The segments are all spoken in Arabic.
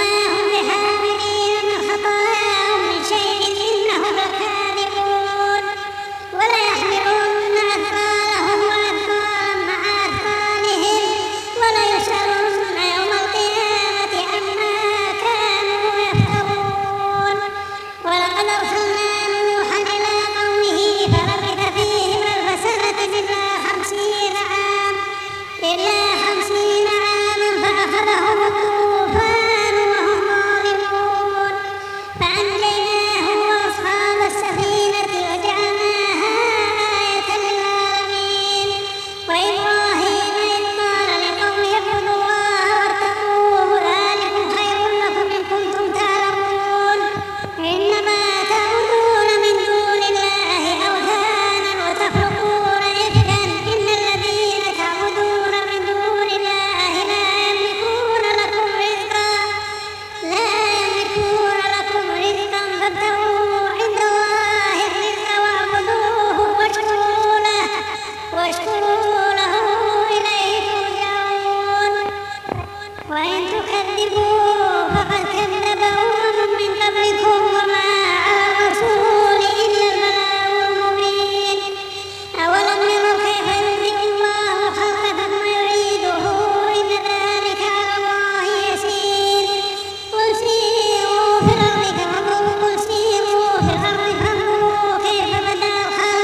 وما هم بحاملين من خطاياهم من شيء إنهم لكاذبون وليحملن أثقالهم وأثقالا مع أثقالهم وليسألن يوم القيامة عما كانوا يفترون. ولقد أرسلنا نوحا إلى قومه فلبث فيهم ألف سنة إلا 50 عاما فأخذهم الطوفان وهم ظالمون فأنجيناه وأصحاب السفينة وجعلناها آية للعالمين. وإبراهيم إذ قال لقومه اعبدوا الله واتقوه ذلكم خير لكم إن كنتم تعلمون. إنما تعبدون من دون الله أوثانا وتخلقون إفكا إن الذين تعبدون من دون الله لا يملكون لكم رزقا فابتغوا عند الله الرزق واعبدوه واشكروا له إليه ترجعون. وإن تكذبوا فقد كذب أمم من قبلكم وما على الرسول إلا البلاغ المبين. أولم يروا كيف يبدئ الله الخلق ثم يعيده إن ذلك على الله يسير. قل سيروا في الأرض فانظروا كيف بدأ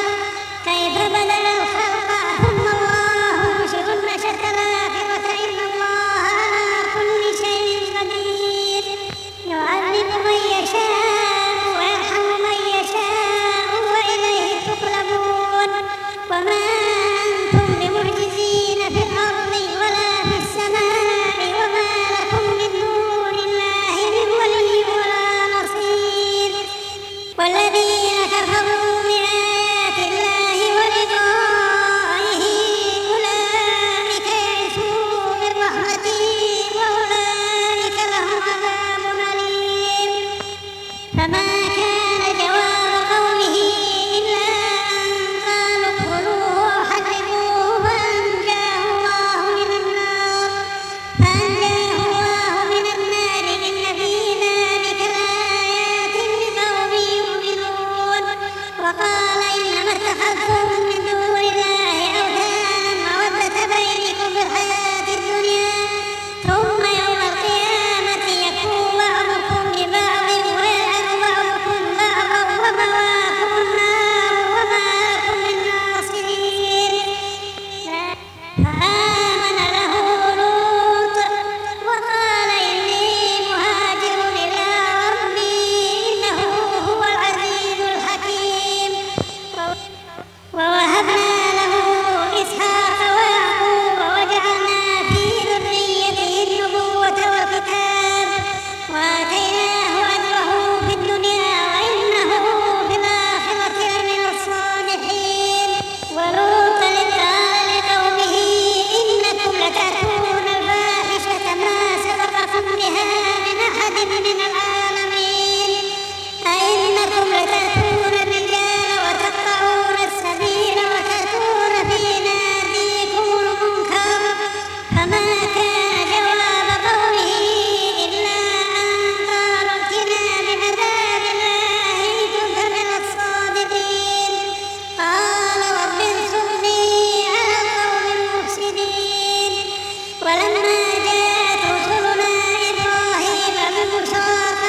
الخلق ثم الله ينشئ النشأة الآخرة إن الله على كل شيء قدير. يعذب من يشاء ويرحم من يشاء وإليه تقلبون. وما أنتم بمعجزين في الأرض ولا في السماء وما لكم من دون الله من ولي ولا نصير. والذين كفروا بآيات الله ولقائه أولئك يئسوا من رحمتي وأولئك لهم عذاب أليم. فما كان جواب قومه إلا أن قالوا اقتلوه أو حرقوه فأنجاه الله من النار إن في ذلك لآيات لقوم يؤمنون. وقال إنما اتخذتم من دون الله أوثانا مودة بينكم في الحياة الدنيا ثم يوم القيامة يكفر بعضكم ببعض ويلعن بعضكم بعضا ومأواكم النار وما لكم من ناصرين. فآمن له لوط وقال إني مهاجر إلى ربي إنه هو العزيز الحكيم. ووهبنا له إسحاق ويعقوب وجعلنا في ذريته النبوة والكتاب وآتيناه أجره في الدنيا وإنه في الآخرة لمن الصالحين. ولوطا إذ قال لقومه إنكم لتأتون الفاحشة ما سبقكم بها من أحد من العالمين. أئنكم لتأتون الرجال وتقطعون السبيل وتأتون في ناديكم المنكر. فما كان جواب قومه إلا أن قالوا ائتنا بعذاب الله إن كنت من الصادقين. قال رب انصرني على القوم المفسدين. ولما جاءت رسلنا إبراهيم بالبشرى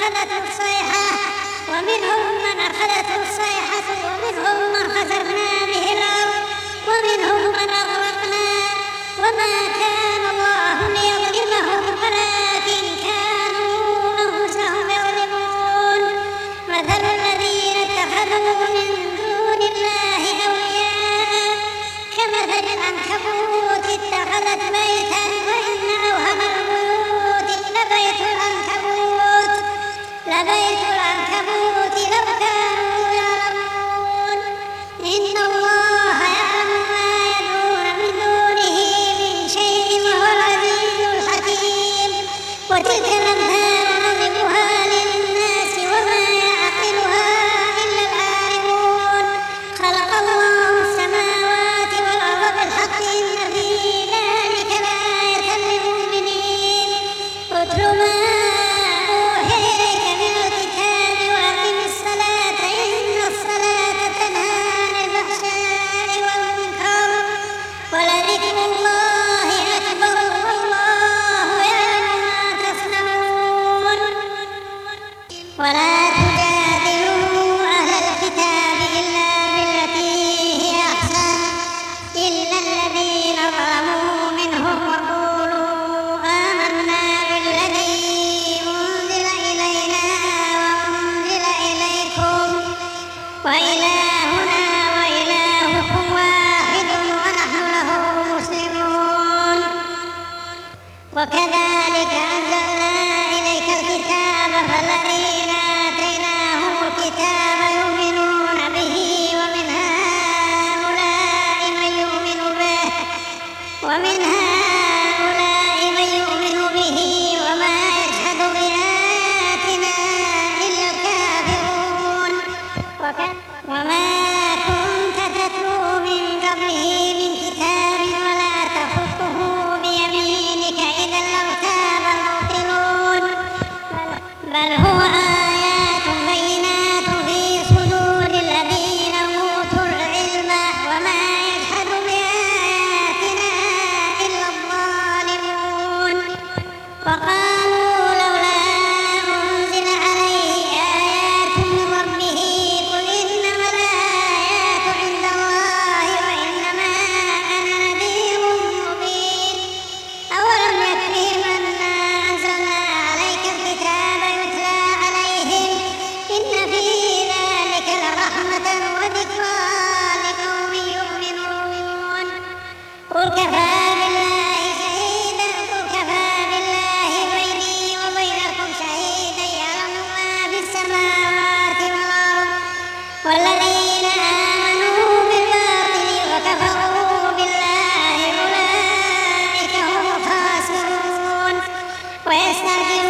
أخذته الصيحة ومنهم من خسفنا به الأرض ومنهم من أغرقنا وما كان الله ليظلمهم ولكن كانوا أنفسهم يظلمون مثل الذين اتخذوا من دون الله أولياء كمثل العنكبوت اتخذت بيتا وإن أوهن البيوت لبيت العنكبوت لو كانوا يعلمون إن الله يعلم ما يدعون من دونه من شيء وهو العزيز الحكيم وتلك الأمثال نضربها للناس وما يعقلها إلا العالمون خلق الله السماوات والأرض بالحق إن في ذلك لآية للمؤمنين اتل ما أوحي إليك من الكتاب وأقم الصلاة إن الصلاة تنهى عن الفحشاء والمنكر ولذكر الله أكبر والله يعلم ما تصنعون ولا تجادلوا أهل الكتاب إلا بالتي هي أحسن إلا الذين ظلموا منهم وقولوا آمنا بالذي أنزل إلينا وأنزل إليكم وإلهنا وإلهكم واحد ونحن له مسلمون وكذلك أنزلنا إليك الكتاب فالذين آتيناهم الكتاب يؤمنون به ومن هؤلاء من يؤمن به وما يجحد بآياتنا إلا الكافرون وما كنت تتلو من قبله من كتاب ولا تخطه بيمينك إذا لارتاب المبطلون بل هو آيات بينات في صدور الذين أوتوا العلم وما يجحد بآياتنا إلا الظالمون وقالوا لولا أنزل عليه آيات من ربه قل إنما الآيات عند الله وإنما أنا نذير مبين أولم يكفهم أنا أنزلنا عليك الكتاب يتلى عليهم إن في ذلك لرحمة وذكرى لقوم يؤمنون قل كفى بالله بيني وبينكم شهيدا يعلم ما في السماوات والأرض والذين آمنوا بالباطل وكفروا بالله أولئك هم الخاسرون ويستعجلونك